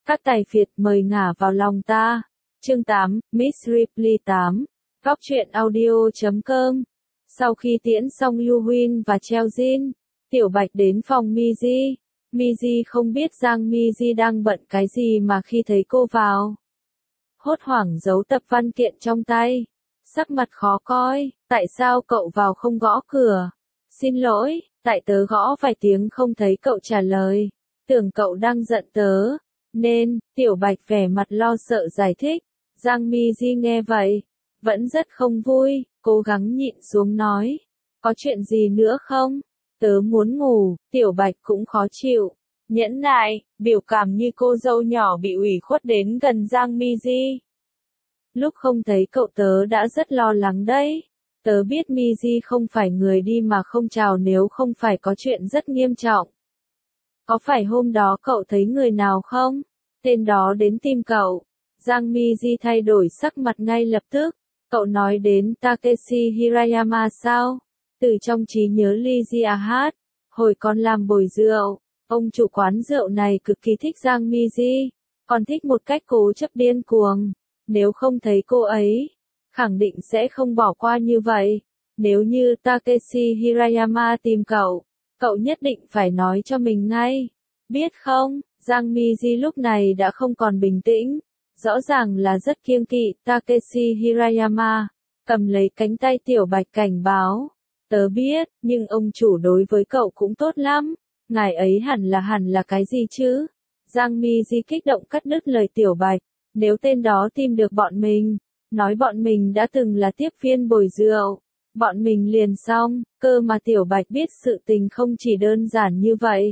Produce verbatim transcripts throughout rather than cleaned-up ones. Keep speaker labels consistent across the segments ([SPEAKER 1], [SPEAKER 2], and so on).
[SPEAKER 1] Các tài phiệt mời ngả vào lòng ta. Chương tám, Miss Ripley tám. Góc truyện audio chấm com. Sau khi tiễn xong Yu Huyên và Cheo Jin, Tiểu Bạch đến phòng Miji. Miji không biết Giang Miji đang bận cái gì mà khi thấy cô vào, hốt hoảng giấu tập văn kiện trong tay, sắc mặt khó coi. Tại sao cậu vào không gõ cửa? Xin lỗi, tại tớ gõ vài tiếng không thấy cậu trả lời. Tưởng cậu đang giận tớ, nên, Tiểu Bạch vẻ mặt lo sợ giải thích. Giang Miji nghe vậy, vẫn rất không vui, cố gắng nhịn xuống nói. Có chuyện gì nữa không? Tớ muốn ngủ. Tiểu Bạch cũng khó chịu, nhẫn nại, biểu cảm như cô dâu nhỏ bị ủy khuất đến gần Giang Miji. Lúc không thấy cậu tớ đã rất lo lắng đấy. Tớ biết Miji không phải người đi mà không chào nếu không phải có chuyện rất nghiêm trọng. Có phải hôm đó cậu thấy người nào không? Tên đó đến tìm cậu. Giang Miji thay đổi sắc mặt ngay lập tức. Cậu nói đến Takeshi Hirayama sao? Từ trong trí nhớ Lee Ji-ahad, hồi còn làm bồi rượu, ông chủ quán rượu này cực kỳ thích Giang Miji, còn thích một cách cố chấp điên cuồng. Nếu không thấy cô ấy, khẳng định sẽ không bỏ qua như vậy. Nếu như Takeshi Hirayama tìm cậu, cậu nhất định phải nói cho mình ngay. Biết không? Giang Miji lúc này đã không còn bình tĩnh, rõ ràng là rất kiêng kỵ. Takeshi Hirayama cầm lấy cánh tay Tiểu Bạch cảnh báo. Tớ biết, nhưng ông chủ đối với cậu cũng tốt lắm. Ngài ấy hẳn là hẳn là cái gì chứ? Giang Miji kích động cắt đứt lời Tiểu Bạch. Nếu tên đó tìm được bọn mình, nói bọn mình đã từng là tiếp viên bồi rượu, bọn mình liền xong. Cơ mà Tiểu Bạch biết sự tình không chỉ đơn giản như vậy.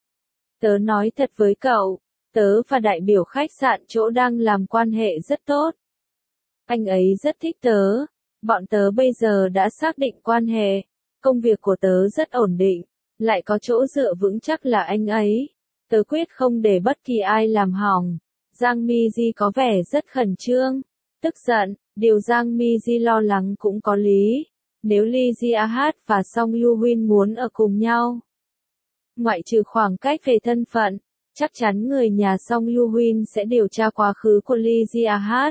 [SPEAKER 1] Tớ nói thật với cậu, tớ và đại biểu khách sạn chỗ đang làm quan hệ rất tốt. Anh ấy rất thích tớ. Bọn tớ bây giờ đã xác định quan hệ. Công việc của tớ rất ổn định, lại có chỗ dựa vững chắc là anh ấy. Tớ quyết không để bất kỳ ai làm hỏng. Giang Miji có vẻ rất khẩn trương, tức giận. Điều Giang Miji lo lắng cũng có lý. Nếu Lee Ji-ahad và Song Yu Huyên muốn ở cùng nhau, ngoại trừ khoảng cách về thân phận, chắc chắn người nhà Song Yu Huyên sẽ điều tra quá khứ của Lee Ji-ahad.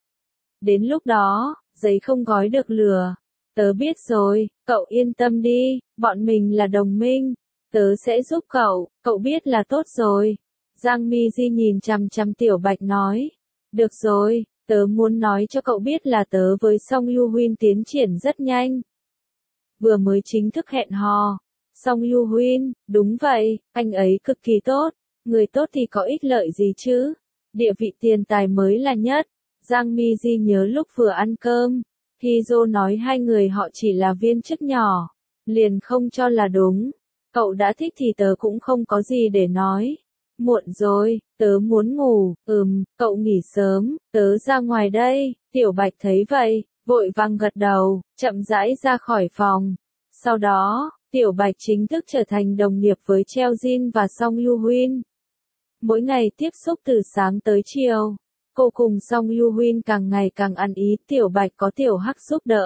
[SPEAKER 1] Đến lúc đó, giấy không gói được lửa. Tớ biết rồi, cậu yên tâm đi, bọn mình là đồng minh. Tớ sẽ giúp cậu, cậu biết là tốt rồi. Giang Miji nhìn chằm chằm Tiểu Bạch nói. Được rồi, tớ muốn nói cho cậu biết là tớ với Song Yu Huyên tiến triển rất nhanh. Vừa mới chính thức hẹn hò. Song Yu Huyên, đúng vậy, anh ấy cực kỳ tốt. Người tốt thì có ích lợi gì chứ? Địa vị tiền tài mới là nhất. Giang Miji nhớ lúc vừa ăn cơm, Hizo nói hai người họ chỉ là viên chức nhỏ, liền không cho là đúng. Cậu đã thích thì tớ cũng không có gì để nói. Muộn rồi, tớ muốn ngủ. Ừm, cậu nghỉ sớm, tớ ra ngoài đây. Tiểu Bạch thấy vậy, vội vàng gật đầu, chậm rãi ra khỏi phòng. Sau đó, Tiểu Bạch chính thức trở thành đồng nghiệp với Cheo Jin và Song Yu Huyên. Mỗi ngày tiếp xúc từ sáng tới chiều, cô cùng Song Yu Huyên càng ngày càng ăn ý. Tiểu Bạch có Tiểu Hắc giúp đỡ,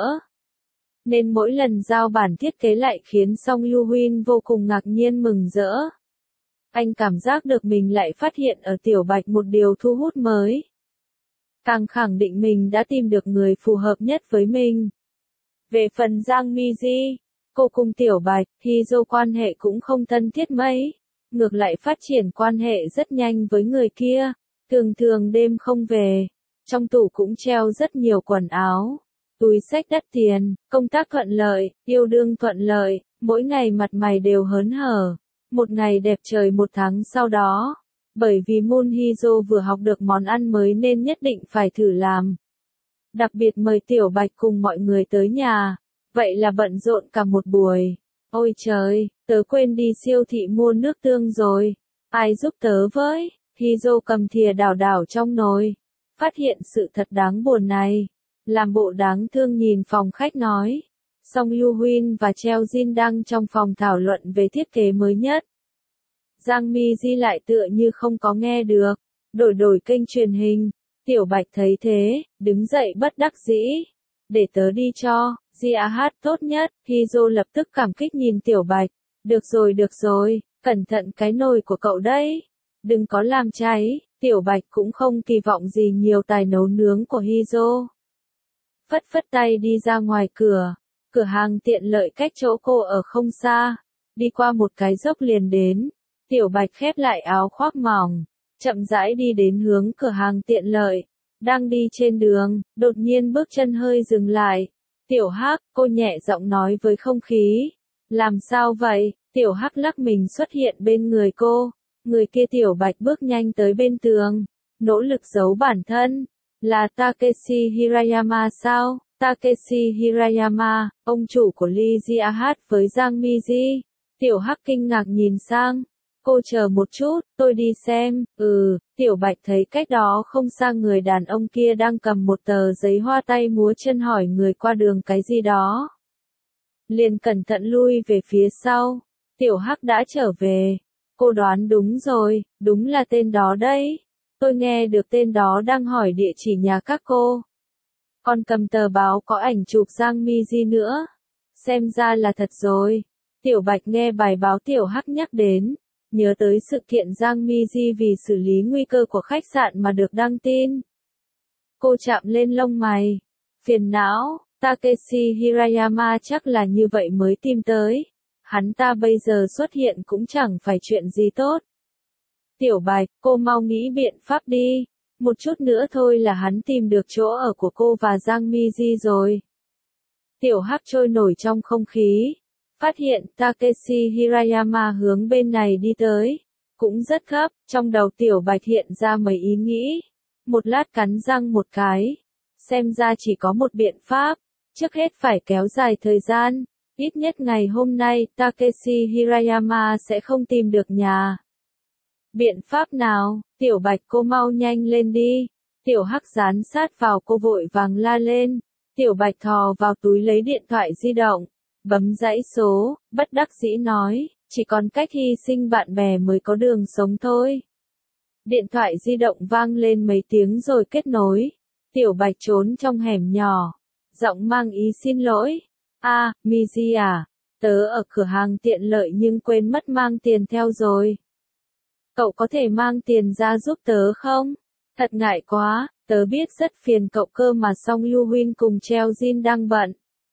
[SPEAKER 1] nên mỗi lần giao bản thiết kế lại khiến Song Yu Huyên vô cùng ngạc nhiên mừng rỡ. Anh cảm giác được mình lại phát hiện ở Tiểu Bạch một điều thu hút mới. Càng khẳng định mình đã tìm được người phù hợp nhất với mình. Về phần Giang Miji, cô cùng Tiểu Bạch, Hizo quan hệ cũng không thân thiết mấy. Ngược lại phát triển quan hệ rất nhanh với người kia. Thường thường đêm không về, trong tủ cũng treo rất nhiều quần áo, túi xách đắt tiền. Công tác thuận lợi, yêu đương thuận lợi, mỗi ngày mặt mày đều hớn hở. Một ngày đẹp trời một tháng sau đó, bởi vì Moon Hizo vừa học được món ăn mới nên nhất định phải thử làm. Đặc biệt mời Tiểu Bạch cùng mọi người tới nhà, vậy là bận rộn cả một buổi. Ôi trời, tớ quên đi siêu thị mua nước tương rồi, ai giúp tớ với? Hizo cầm thìa đảo đảo trong nồi, phát hiện sự thật đáng buồn này, làm bộ đáng thương nhìn phòng khách nói. Song Yu Huyên và Cheo Jin đang trong phòng thảo luận về thiết kế mới nhất. Giang Miji lại tựa như không có nghe được, đổi đổi kênh truyền hình. Tiểu Bạch thấy thế, đứng dậy bất đắc dĩ. Để tớ đi cho, Ji-ahad tốt nhất. Hizo lập tức cảm kích nhìn Tiểu Bạch. Được rồi được rồi, cẩn thận cái nồi của cậu đấy. đừng có làm cháy, Tiểu Bạch cũng không kỳ vọng gì nhiều tài nấu nướng của Hyo. Phất phất tay đi ra ngoài cửa, cửa hàng tiện lợi cách chỗ cô ở không xa, đi qua một cái dốc liền đến. Tiểu Bạch khép lại áo khoác mỏng, chậm rãi đi đến hướng cửa hàng tiện lợi. Đang đi trên đường, đột nhiên bước chân hơi dừng lại. Tiểu Hắc, cô nhẹ giọng nói với không khí. Làm sao vậy? Tiểu Hắc lắc mình xuất hiện bên người cô. Người kia Tiểu Bạch bước nhanh tới bên tường, nỗ lực giấu bản thân. Là Takeshi Hirayama sao? Takeshi Hirayama, ông chủ của Lee Jiahat với Giang Miji. Tiểu Hắc kinh ngạc nhìn sang. Cô chờ một chút, tôi đi xem. Ừ, Tiểu Bạch thấy cách đó không xa người đàn ông kia đang cầm một tờ giấy hoa tay múa chân hỏi người qua đường cái gì đó. Liền cẩn thận lui về phía sau. Tiểu Hắc đã trở về. Cô đoán đúng rồi, đúng là tên đó đấy. Tôi nghe được tên đó đang hỏi địa chỉ nhà các cô. Còn cầm tờ báo có ảnh chụp Giang Miji nữa. Xem ra là thật rồi. Tiểu Bạch nghe bài báo Tiểu Hắc nhắc đến, nhớ tới sự kiện Giang Miji vì xử lý nguy cơ của khách sạn mà được đăng tin. Cô chạm lên lông mày. Phiền não, Takeshi Hirayama chắc là như vậy mới tìm tới. Hắn ta bây giờ xuất hiện cũng chẳng phải chuyện gì tốt. Tiểu Bạch, cô mau nghĩ biện pháp đi. Một chút nữa thôi là hắn tìm được chỗ ở của cô và Giang Miji rồi. Tiểu Hắc trôi nổi trong không khí. Phát hiện Takeshi Hirayama hướng bên này đi tới. Cũng rất gấp, trong đầu Tiểu Bạch hiện ra mấy ý nghĩ. Một lát cắn răng một cái. Xem ra chỉ có một biện pháp. Trước hết phải kéo dài thời gian. Ít nhất ngày hôm nay Takeshi Hirayama sẽ không tìm được nhà. Biện pháp nào? Tiểu Bạch cô mau nhanh lên đi. Tiểu Hắc dán sát vào cô vội vàng la lên. Tiểu Bạch thò vào túi lấy điện thoại di động. Bấm dãy số, bất đắc dĩ nói, chỉ còn cách hy sinh bạn bè mới có đường sống thôi. Điện thoại di động vang lên mấy tiếng rồi kết nối. Tiểu Bạch trốn trong hẻm nhỏ. Giọng mang ý xin lỗi. A, à, Miji à, tớ ở cửa hàng tiện lợi nhưng quên mất mang tiền theo rồi. Cậu có thể mang tiền ra giúp tớ không? Thật ngại quá, tớ biết rất phiền cậu cơ mà Song Yu Huynh cùng Treo Jin đang bận.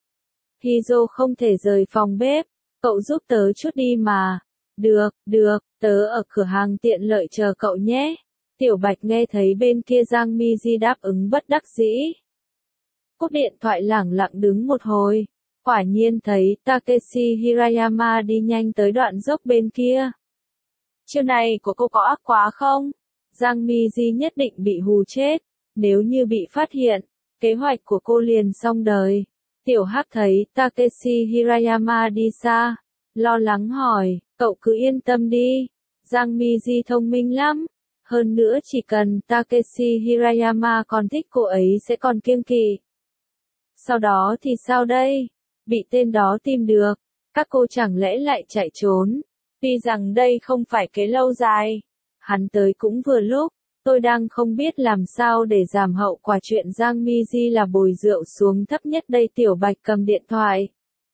[SPEAKER 1] Hyo không thể rời phòng bếp, cậu giúp tớ chút đi mà. Được, được, tớ ở cửa hàng tiện lợi chờ cậu nhé. Tiểu Bạch nghe thấy bên kia Giang Miji đáp ứng bất đắc dĩ. Cúp điện thoại lẳng lặng đứng một hồi. Quả nhiên thấy Takeshi Hirayama đi nhanh tới đoạn dốc bên kia. Chiêu này của cô có ác quá không? Giang Miji nhất định bị hù chết. Nếu như bị phát hiện, kế hoạch của cô liền xong đời. Tiểu Hắc thấy Takeshi Hirayama đi xa. Lo lắng hỏi, cậu cứ yên tâm đi. Giang Miji thông minh lắm. Hơn nữa chỉ cần Takeshi Hirayama còn thích cô ấy sẽ còn kiêng kỵ. Sau đó thì sao đây? Bị tên đó tìm được. Các cô chẳng lẽ lại chạy trốn? Tuy rằng đây không phải kế lâu dài. Hắn tới cũng vừa lúc. Tôi đang không biết làm sao để giảm hậu quả chuyện Giang Miji là bồi rượu xuống thấp nhất đây. Tiểu Bạch cầm điện thoại.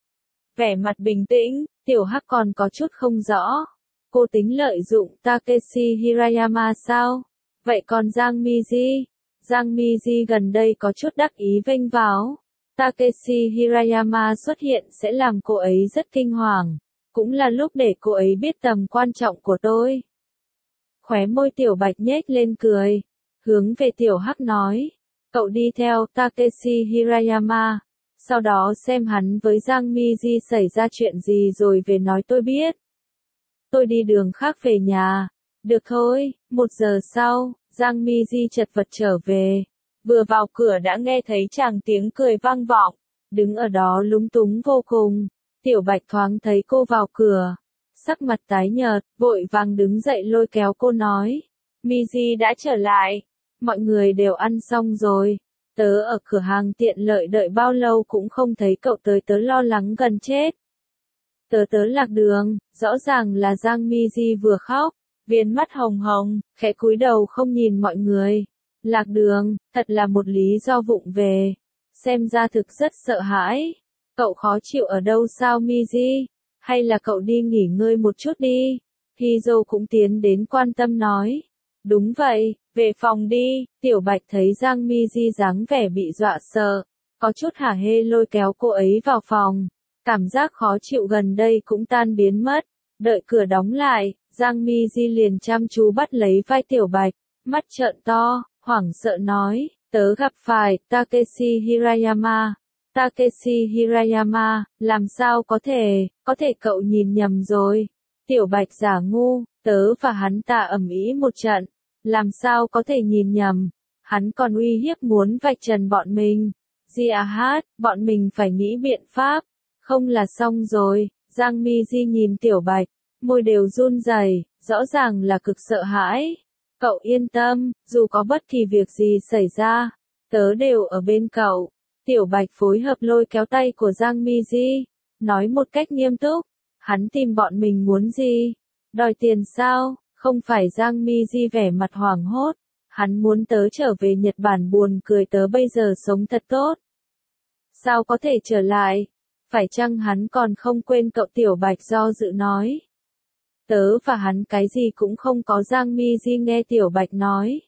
[SPEAKER 1] Vẻ mặt bình tĩnh, Tiểu Hắc còn có chút không rõ. Cô tính lợi dụng Takeshi Hirayama sao? Vậy còn Giang Miji? Giang Miji gần đây có chút đắc ý vênh váo. Takeshi Hirayama xuất hiện sẽ làm cô ấy rất kinh hoàng. Cũng là lúc để cô ấy biết tầm quan trọng của tôi. Khóe môi Tiểu Bạch nhếch lên cười. Hướng về Tiểu Hắc nói. Cậu đi theo Takeshi Hirayama. Sau đó xem hắn với Giang Miji xảy ra chuyện gì rồi về nói tôi biết. Tôi đi đường khác về nhà. Được thôi, một giờ sau, Giang Miji chật vật trở về. Vừa vào cửa đã nghe thấy chàng tiếng cười vang vọng. Đứng ở đó lúng túng vô cùng. Tiểu Bạch thoáng thấy cô vào cửa. Sắc mặt tái nhợt, vội vàng đứng dậy lôi kéo cô nói. Miji đã trở lại. Mọi người đều ăn xong rồi. Tớ ở cửa hàng tiện lợi đợi bao lâu cũng không thấy cậu tới, tớ lo lắng gần chết. Tớ tớ lạc đường, rõ ràng là Giang Miji vừa khóc, viên mắt hồng hồng, khẽ cúi đầu không nhìn mọi người. Lạc đường, thật là một lý do vụng về. Xem ra thực rất sợ hãi. Cậu khó chịu ở đâu sao Miji? Hay là cậu đi nghỉ ngơi một chút đi? Hizo cũng tiến đến quan tâm nói. Đúng vậy, về phòng đi. Tiểu Bạch thấy Giang Mi Di dáng vẻ bị dọa sợ, có chút hả hê lôi kéo cô ấy vào phòng. Cảm giác khó chịu gần đây cũng tan biến mất. Đợi cửa đóng lại, Giang Mi Di liền chăm chú bắt lấy vai Tiểu Bạch, mắt trợn to, hoảng sợ nói, tớ gặp phải Takeshi Hirayama. Takeshi Hirayama, làm sao có thể, có thể cậu nhìn nhầm rồi. Tiểu Bạch giả ngu, tớ và hắn ta ầm ĩ một trận, làm sao có thể nhìn nhầm. Hắn còn uy hiếp muốn vạch trần bọn mình. Gia Hát, bọn mình phải nghĩ biện pháp, không là xong rồi. Giang Mi Di nhìn Tiểu Bạch, môi đều run rẩy, rõ ràng là cực sợ hãi. Cậu yên tâm, dù có bất kỳ việc gì xảy ra, tớ đều ở bên cậu. Tiểu Bạch phối hợp lôi kéo tay của Giang Mi Di, nói một cách nghiêm túc, hắn tìm bọn mình muốn gì? Đòi tiền sao? Không phải. Giang Mi Di vẻ mặt hoảng hốt, hắn muốn tớ trở về Nhật Bản. Buồn cười, tớ bây giờ sống thật tốt. Sao có thể trở lại? Phải chăng hắn còn không quên cậu? Tiểu Bạch do dự nói. Tớ và hắn cái gì cũng không có. Giang Mi Di nghe Tiểu Bạch nói,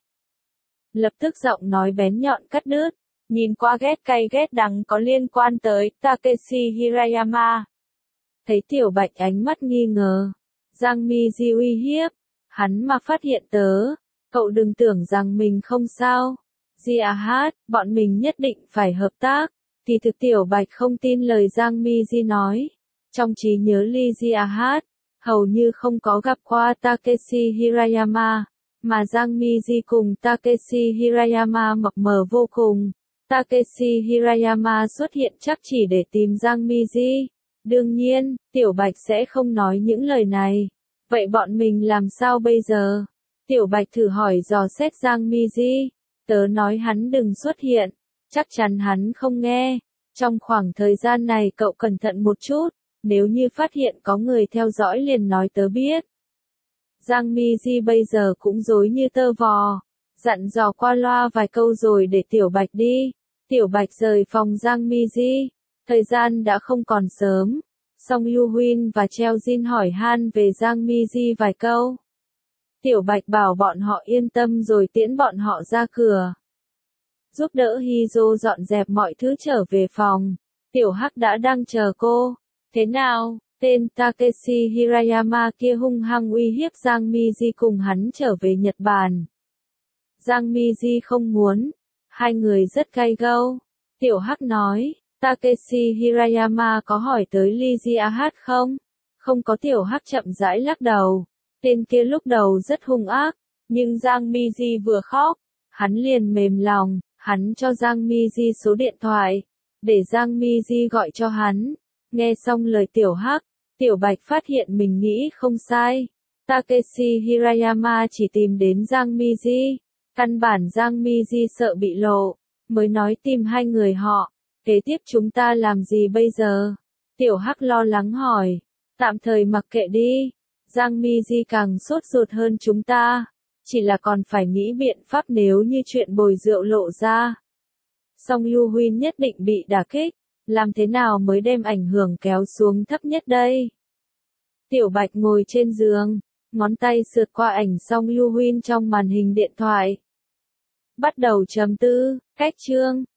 [SPEAKER 1] lập tức giọng nói bén nhọn cắt đứt, nhìn qua ghét cay ghét đắng có liên quan tới Takeshi Hirayama. Thấy Tiểu Bạch ánh mắt nghi ngờ, Giang Mi Di uy hiếp, hắn mà phát hiện tớ, cậu đừng tưởng rằng mình không sao. Gia Hát, bọn mình nhất định phải hợp tác. Thì thực Tiểu Bạch không tin lời Giang Mi Di nói. Trong trí nhớ Lee Gia Hát, hầu như không có gặp qua Takeshi Hirayama, mà Giang Mi Di cùng Takeshi Hirayama mập mờ vô cùng. Takeshi Hirayama xuất hiện chắc chỉ để tìm Giang Mi Di. Đương nhiên, Tiểu Bạch sẽ không nói những lời này. Vậy bọn mình làm sao bây giờ? Tiểu Bạch thử hỏi dò xét Giang Mi Di. Tớ nói hắn đừng xuất hiện, chắc chắn hắn không nghe. Trong khoảng thời gian này cậu cẩn thận một chút, nếu như phát hiện có người theo dõi liền nói tớ biết. Giang Mi Di bây giờ cũng rối như tơ vò, dặn dò qua loa vài câu rồi để Tiểu Bạch đi. Tiểu Bạch rời phòng Giang Mi Di, thời gian đã không còn sớm. Song Yu Huyên và Treo Jin hỏi han về Giang Mi Di vài câu. Tiểu Bạch bảo bọn họ yên tâm rồi tiễn bọn họ ra cửa. Giúp đỡ Hizo dọn dẹp mọi thứ trở về phòng. Tiểu Hắc đã đang chờ cô. Thế nào, tên Takeshi Hirayama kia hung hăng uy hiếp Giang Mi Di cùng hắn trở về Nhật Bản. Giang Mi Di không muốn. Hai người rất gay gâu. Tiểu Hắc nói, Takeshi Hirayama có hỏi tới Lee Gia Hát không? Không có. Tiểu Hắc chậm rãi lắc đầu. Tên kia lúc đầu rất hung ác, nhưng Giang Mi Di vừa khóc, hắn liền mềm lòng, hắn cho Giang Mi Di số điện thoại, để Giang Mi Di gọi cho hắn. Nghe xong lời Tiểu Hắc, Tiểu Bạch phát hiện mình nghĩ không sai. Takeshi Hirayama chỉ tìm đến Giang Mi Di, căn bản Giang Mi Di sợ bị lộ, mới nói tìm hai người họ. Kế tiếp chúng ta làm gì bây giờ? Tiểu Hắc lo lắng hỏi. Tạm thời mặc kệ đi. Giang Mi Di càng sốt ruột hơn chúng ta. Chỉ là còn phải nghĩ biện pháp nếu như chuyện bồi rượu lộ ra. Song Yu Huyên nhất định bị đả kích. Làm thế nào mới đem ảnh hưởng kéo xuống thấp nhất đây? Tiểu Bạch ngồi trên giường, ngón tay sượt qua ảnh Song Yu Huyên trong màn hình điện thoại. Bắt đầu trầm tư, cách chương.